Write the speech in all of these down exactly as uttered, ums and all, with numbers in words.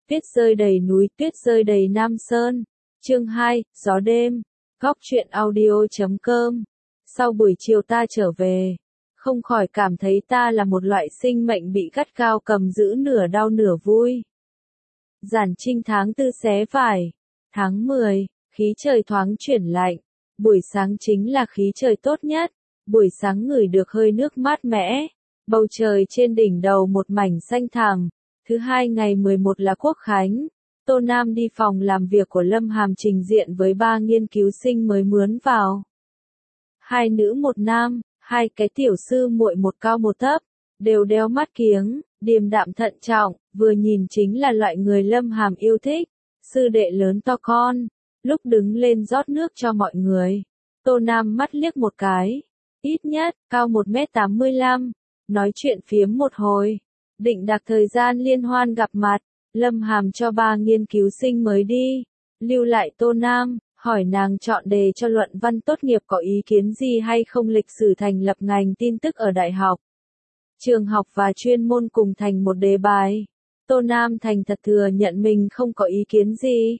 Tuyết rơi đầy núi, tuyết rơi đầy Nam Sơn. Chương hai, gió đêm. Góc truyện audio chấm com. Sau buổi chiều ta trở về, không khỏi cảm thấy ta là một loại sinh mệnh bị gắt gao cầm giữ nửa đau nửa vui. Giản Trinh tháng tư xé vải. Tháng mười, khí trời thoáng chuyển lạnh. Buổi sáng chính là khí trời tốt nhất. Buổi sáng ngửi được hơi nước mát mẻ. Bầu trời trên đỉnh đầu một mảnh xanh thẳm. Thứ hai ngày mười một là Quốc Khánh. Tô Nam đi phòng làm việc của Lâm Hàm trình diện với ba nghiên cứu sinh mới mướn vào. Hai nữ một nam, hai cái tiểu sư muội một cao một thấp, đều đeo mắt kiếng, điềm đạm thận trọng, vừa nhìn chính là loại người Lâm Hàm yêu thích. Sư đệ lớn to con, lúc đứng lên rót nước cho mọi người. Tô Nam mắt liếc một cái, ít nhất, cao một mét tám mươi lăm, nói chuyện phiếm một hồi. Định đặt thời gian liên hoan gặp mặt, Lâm Hàm cho ba nghiên cứu sinh mới đi, lưu lại Tô Nam, hỏi nàng chọn đề cho luận văn tốt nghiệp có ý kiến gì hay không, lịch sử thành lập ngành tin tức ở đại học, trường học và chuyên môn cùng thành một đề bài. Tô Nam thành thật thừa nhận mình không có ý kiến gì.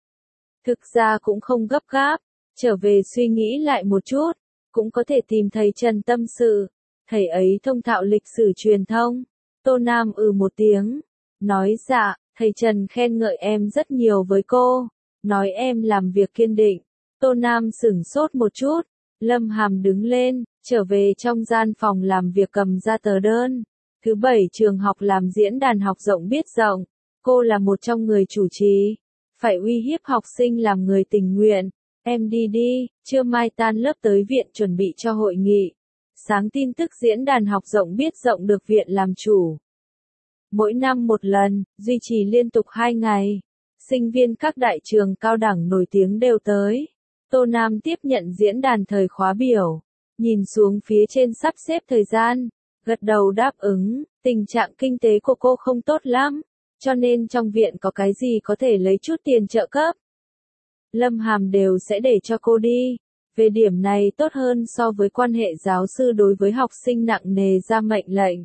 Thực ra cũng không gấp gáp, trở về suy nghĩ lại một chút, cũng có thể tìm thầy Trần tâm sự, thầy ấy thông thạo lịch sử truyền thông. Tô Nam ừ một tiếng, nói dạ, thầy Trần khen ngợi em rất nhiều với cô, nói em làm việc kiên định. Tô Nam sửng sốt một chút, Lâm Hàm đứng lên, trở về trong gian phòng làm việc cầm ra tờ đơn. Thứ bảy trường học làm diễn đàn học rộng biết rộng, cô là một trong người chủ trì, phải uy hiếp học sinh làm người tình nguyện. Em đi đi, trưa mai tan lớp tới viện chuẩn bị cho hội nghị. Sáng tin tức diễn đàn học rộng biết rộng được viện làm chủ. Mỗi năm một lần, duy trì liên tục hai ngày. Sinh viên các đại trường cao đẳng nổi tiếng đều tới. Tô Nam tiếp nhận diễn đàn thời khóa biểu. Nhìn xuống phía trên sắp xếp thời gian. Gật đầu đáp ứng, tình trạng kinh tế của cô không tốt lắm. Cho nên trong viện có cái gì có thể lấy chút tiền trợ cấp. Lâm Hàm đều sẽ để cho cô đi. Về điểm này tốt hơn so với quan hệ giáo sư đối với học sinh nặng nề ra mệnh lệnh.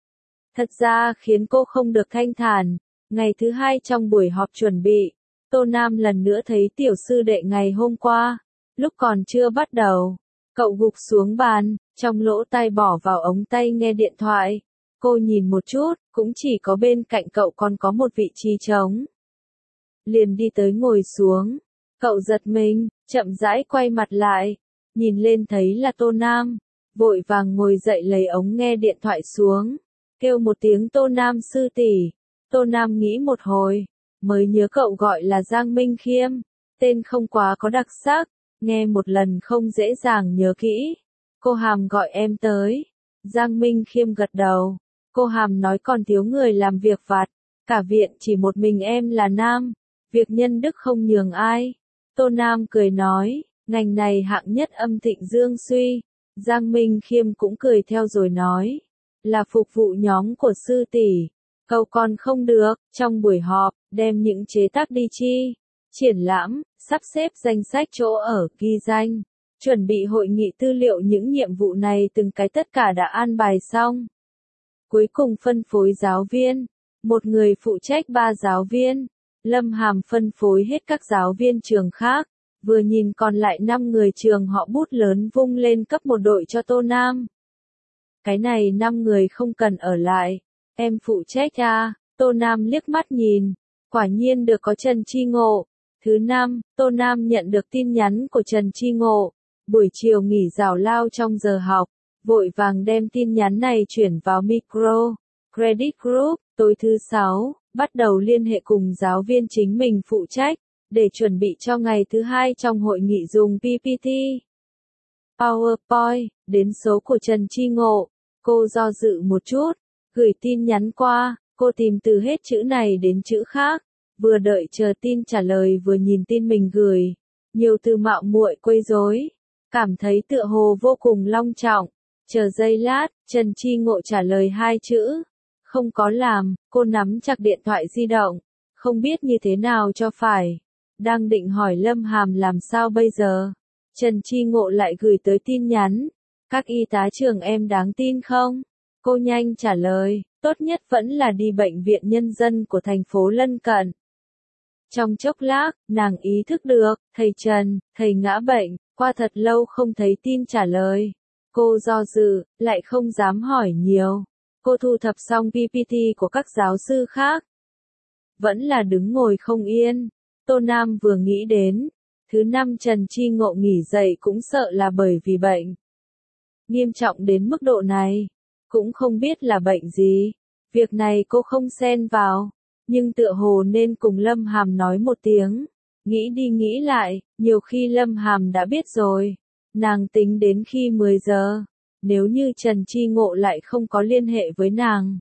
Thật ra khiến cô không được thanh thản. Ngày thứ hai trong buổi họp chuẩn bị, Tô Nam lần nữa thấy tiểu sư đệ ngày hôm qua. Lúc còn chưa bắt đầu, cậu gục xuống bàn, trong lỗ tai bỏ vào ống tay nghe điện thoại. Cô nhìn một chút, cũng chỉ có bên cạnh cậu còn có một vị trí trống. Liền đi tới ngồi xuống. Cậu giật mình, chậm rãi quay mặt lại, nhìn lên thấy là Tô Nam, vội vàng ngồi dậy lấy ống nghe điện thoại xuống, kêu một tiếng Tô Nam sư tỷ. Tô Nam nghĩ một hồi, mới nhớ cậu gọi là Giang Minh Khiêm, tên không quá có đặc sắc, nghe một lần không dễ dàng nhớ kỹ. Cô Hàm gọi em tới. Giang Minh Khiêm gật đầu. Cô Hàm nói còn thiếu người làm việc vặt, cả viện chỉ một mình em là nam, việc nhân đức không nhường ai. Tô Nam cười nói, ngành này hạng nhất âm thịnh dương suy. Giang Minh Khiêm cũng cười theo rồi nói, là phục vụ nhóm của sư tỷ. Cậu còn không được, trong buổi họp, đem những chế tác đi chi, triển lãm, sắp xếp danh sách chỗ ở, ghi danh, chuẩn bị hội nghị tư liệu, những nhiệm vụ này từng cái tất cả đã an bài xong. Cuối cùng phân phối giáo viên, một người phụ trách ba giáo viên. Lâm Hàm phân phối hết các giáo viên trường khác, vừa nhìn còn lại năm người trường họ bút lớn vung lên cấp một đội cho Tô Nam. Cái này năm người không cần ở lại, em phụ trách à? Tô Nam liếc mắt nhìn, quả nhiên được có Trần Chi Ngộ. Thứ năm, Tô Nam nhận được tin nhắn của Trần Chi Ngộ, buổi chiều nghỉ giải lao trong giờ học, vội vàng đem tin nhắn này chuyển vào micro, credit group. Tối thứ sáu, bắt đầu liên hệ cùng giáo viên chính mình phụ trách, để chuẩn bị cho ngày thứ hai trong hội nghị dùng pê pê tê. PowerPoint, đến số của Trần Chi Ngộ, cô do dự một chút, gửi tin nhắn qua, cô tìm từ hết chữ này đến chữ khác, vừa đợi chờ tin trả lời vừa nhìn tin mình gửi, nhiều từ mạo muội quấy rối, cảm thấy tựa hồ vô cùng long trọng. Chờ giây lát, Trần Chi Ngộ trả lời hai chữ. Không có làm, cô nắm chặt điện thoại di động, không biết như thế nào cho phải. Đang định hỏi Lâm Hàm làm sao bây giờ. Trần Chi Ngộ lại gửi tới tin nhắn. Các y tá trường em đáng tin không? Cô nhanh trả lời, tốt nhất vẫn là đi bệnh viện nhân dân của thành phố lân cận. Trong chốc lát, nàng ý thức được, thầy Trần, thầy ngã bệnh, qua thật lâu không thấy tin trả lời. Cô do dự, lại không dám hỏi nhiều. Cô thu thập xong pê pê tê của các giáo sư khác. Vẫn là đứng ngồi không yên. Tô Nam vừa nghĩ đến, thứ năm Trần Chi Ngộ nghỉ dậy cũng sợ là bởi vì bệnh nghiêm trọng đến mức độ này. Cũng không biết là bệnh gì. Việc này cô không xen vào. Nhưng tựa hồ nên cùng Lâm Hàm nói một tiếng. Nghĩ đi nghĩ lại, nhiều khi Lâm Hàm đã biết rồi. Nàng tính đến khi mười giờ. Nếu như Trần Chi Ngộ lại không có liên hệ với nàng,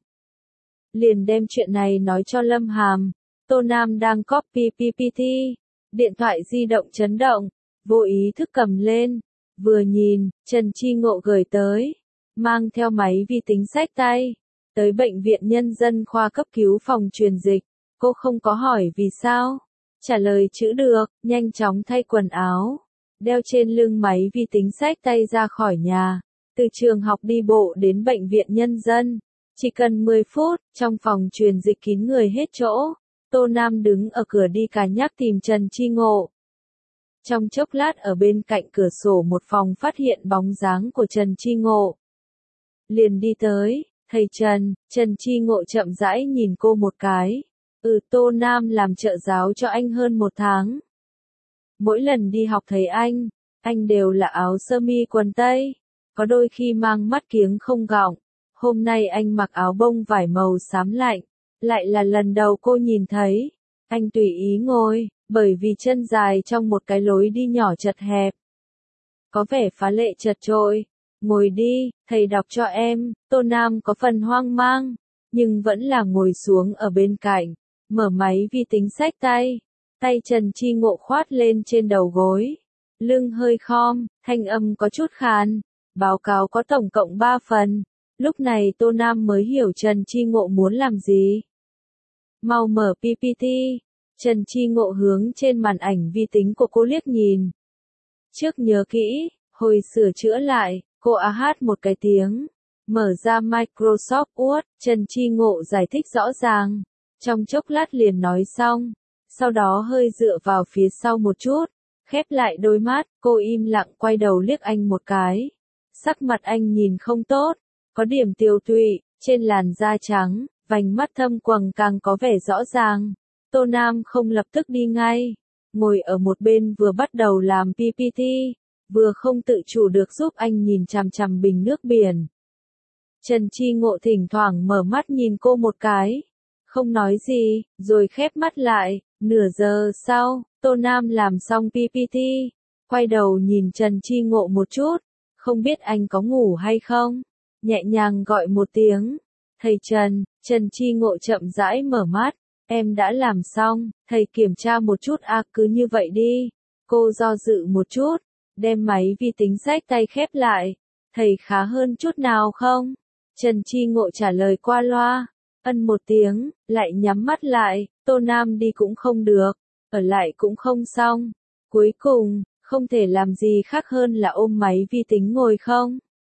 liền đem chuyện này nói cho Lâm Hàm. Tô Nam đang copy pê pê tê. Điện thoại di động chấn động. Vô ý thức cầm lên. Vừa nhìn, Trần Chi Ngộ gửi tới. Mang theo máy vi tính xách tay. Tới bệnh viện nhân dân khoa cấp cứu phòng truyền dịch. Cô không có hỏi vì sao. Trả lời chữ được, nhanh chóng thay quần áo. Đeo trên lưng máy vi tính xách tay ra khỏi nhà. Từ trường học đi bộ đến bệnh viện nhân dân. Chỉ cần mười phút, trong phòng truyền dịch kín người hết chỗ. Tô Nam đứng ở cửa đi cà nhắc tìm Trần Chi Ngộ. Trong chốc lát ở bên cạnh cửa sổ một phòng phát hiện bóng dáng của Trần Chi Ngộ. Liền đi tới, thầy Trần, Trần Chi Ngộ chậm rãi nhìn cô một cái. Ừ, Tô Nam làm trợ giáo cho anh hơn một tháng. Mỗi lần đi học thấy anh, anh đều là áo sơ mi quần tây, có đôi khi mang mắt kiếng không gọng. Hôm nay anh mặc áo bông vải màu xám lạnh, lại là lần đầu cô nhìn thấy. Anh tùy ý ngồi, bởi vì chân dài trong một cái lối đi nhỏ chật hẹp. Có vẻ phá lệ chật chội. Ngồi đi, thầy đọc cho em. Tô Nam có phần hoang mang, nhưng vẫn là ngồi xuống ở bên cạnh, mở máy vi tính xách tay. Tay Trần Chi Ngộ khoát lên trên đầu gối. Lưng hơi khom, thanh âm có chút khàn. Báo cáo có tổng cộng ba phần. Lúc này Tô Nam mới hiểu Trần Chi Ngộ muốn làm gì. Mau mở pê pê tê. Trần Chi Ngộ hướng trên màn ảnh vi tính của cô liếc nhìn. Trước nhớ kỹ, hồi sửa chữa lại, cô á hát một cái tiếng. Mở ra Microsoft Word, Trần Chi Ngộ giải thích rõ ràng. Trong chốc lát liền nói xong. Sau đó hơi dựa vào phía sau một chút. Khép lại đôi mắt, cô im lặng quay đầu liếc anh một cái. Sắc mặt anh nhìn không tốt. Có điểm tiều tụy, trên làn da trắng, vành mắt thâm quầng càng có vẻ rõ ràng. Tô Nam không lập tức đi ngay. Ngồi ở một bên vừa bắt đầu làm pê pê tê, vừa không tự chủ được giúp anh nhìn chằm chằm bình nước biển. Trần Chi Ngộ thỉnh thoảng mở mắt nhìn cô một cái. Không nói gì, rồi khép mắt lại. Nửa giờ sau, Tô Nam làm xong pê pê tê. Quay đầu nhìn Trần Chi Ngộ một chút. Không biết anh có ngủ hay không? Nhẹ nhàng gọi một tiếng. Thầy Trần, Trần Chi Ngộ chậm rãi mở mắt. Em đã làm xong, thầy kiểm tra một chút à, cứ như vậy đi. Cô do dự một chút, đem máy vi tính xách tay khép lại. Thầy khá hơn chút nào không? Trần Chi Ngộ trả lời qua loa. Ân một tiếng, lại nhắm mắt lại. Tô Nam đi cũng không được, ở lại cũng không xong. Cuối cùng, không thể làm gì khác hơn là ôm máy vi tính ngồi không.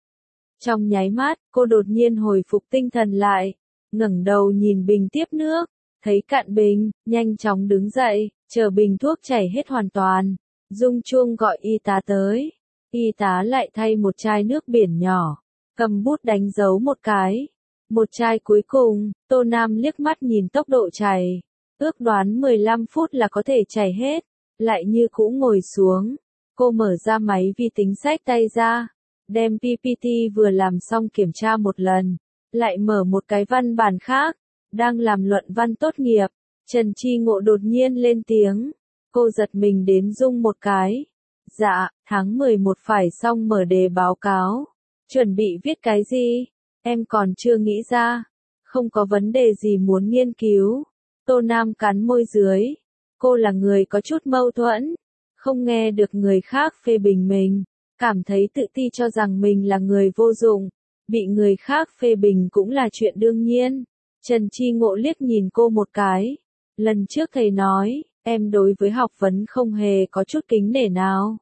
Trong nháy mắt, cô đột nhiên hồi phục tinh thần lại. Ngẩng đầu nhìn bình tiếp nước. Thấy cạn bình, nhanh chóng đứng dậy, chờ bình thuốc chảy hết hoàn toàn. Rung chuông gọi y tá tới. Y tá lại thay một chai nước biển nhỏ. Cầm bút đánh dấu một cái. Một chai cuối cùng, Tô Nam liếc mắt nhìn tốc độ chảy. Ước đoán mười lăm phút là có thể chảy hết. Lại như cũ ngồi xuống. Cô mở ra máy vi tính xách tay ra. Đem pê pê tê vừa làm xong kiểm tra một lần. Lại mở một cái văn bản khác. Đang làm luận văn tốt nghiệp. Trần Chi Ngộ đột nhiên lên tiếng. Cô giật mình đến rung một cái. Dạ, tháng mười một phải xong mở đề báo cáo. Chuẩn bị viết cái gì? Em còn chưa nghĩ ra. Không có vấn đề gì muốn nghiên cứu. Tô Nam cắn môi dưới. Cô là người có chút mâu thuẫn. Không nghe được người khác phê bình mình. Cảm thấy tự ti cho rằng mình là người vô dụng. Bị người khác phê bình cũng là chuyện đương nhiên. Trần Chi Ngộ liếc nhìn cô một cái. Lần trước thầy nói, em đối với học vấn không hề có chút kính nể nào.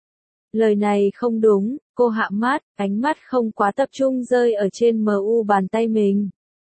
Lời này không đúng, cô hạ mắt, ánh mắt không quá tập trung rơi ở trên mờ u bàn tay mình.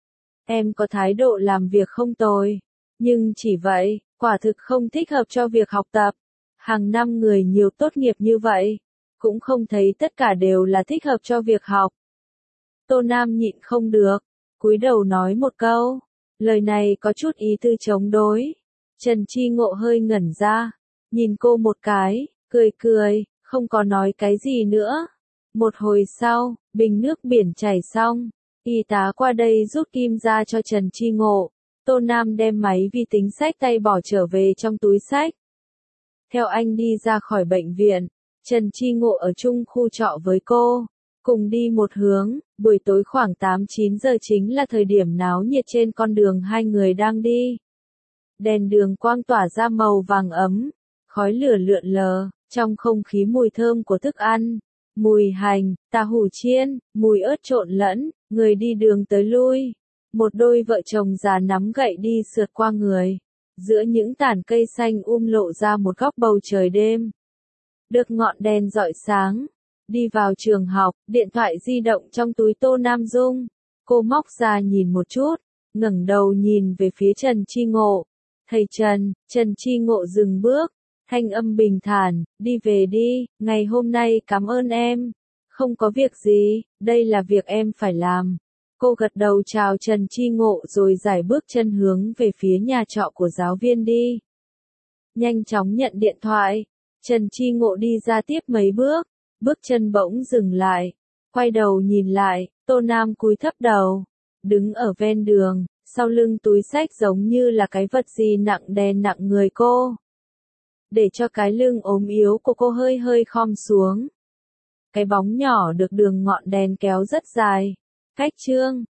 Em có thái độ làm việc không tồi, nhưng chỉ vậy, quả thực không thích hợp cho việc học tập. Hàng năm người nhiều tốt nghiệp như vậy, cũng không thấy tất cả đều là thích hợp cho việc học. Tô Nam nhịn không được, cúi đầu nói một câu, lời này có chút ý tư chống đối. Trần Chi Ngộ hơi ngẩn ra, nhìn cô một cái, cười cười, không có nói cái gì nữa. Một hồi sau, bình nước biển chảy xong, y tá qua đây rút kim ra cho Trần Chi Ngộ. Tô Nam đem máy vi tính xách tay bỏ trở về trong túi xách. Theo anh đi ra khỏi bệnh viện, Trần Chi Ngộ ở chung khu trọ với cô, cùng đi một hướng. Buổi tối khoảng tám chín giờ chính là thời điểm náo nhiệt trên con đường hai người đang đi. Đèn đường quang tỏa ra màu vàng ấm, khói lửa lượn lờ, trong không khí mùi thơm của thức ăn, mùi hành, tàu hủ chiên, mùi ớt trộn lẫn, người đi đường tới lui. Một đôi vợ chồng già nắm gậy đi sượt qua người. Giữa những tàn cây xanh um lộ ra một góc bầu trời đêm. Được ngọn đèn rọi sáng. Đi vào trường học, điện thoại di động trong túi Tô Nam rung. Cô móc ra nhìn một chút, ngẩng đầu nhìn về phía Trần Chi Ngộ. Thầy Trần, Trần Chi Ngộ dừng bước, thanh âm bình thản, đi về đi, ngày hôm nay cảm ơn em. Không có việc gì, đây là việc em phải làm. Cô gật đầu chào Trần Chi Ngộ rồi giải bước chân hướng về phía nhà trọ của giáo viên đi. Nhanh chóng nhận điện thoại, Trần Chi Ngộ đi ra tiếp mấy bước, bước chân bỗng dừng lại, quay đầu nhìn lại, Tô Nam cúi thấp đầu, đứng ở ven đường, sau lưng túi xách giống như là cái vật gì nặng đè nặng người cô. Để cho cái lưng ốm yếu của cô hơi hơi khom xuống. Cái bóng nhỏ được đường ngọn đèn kéo rất dài, cách chương.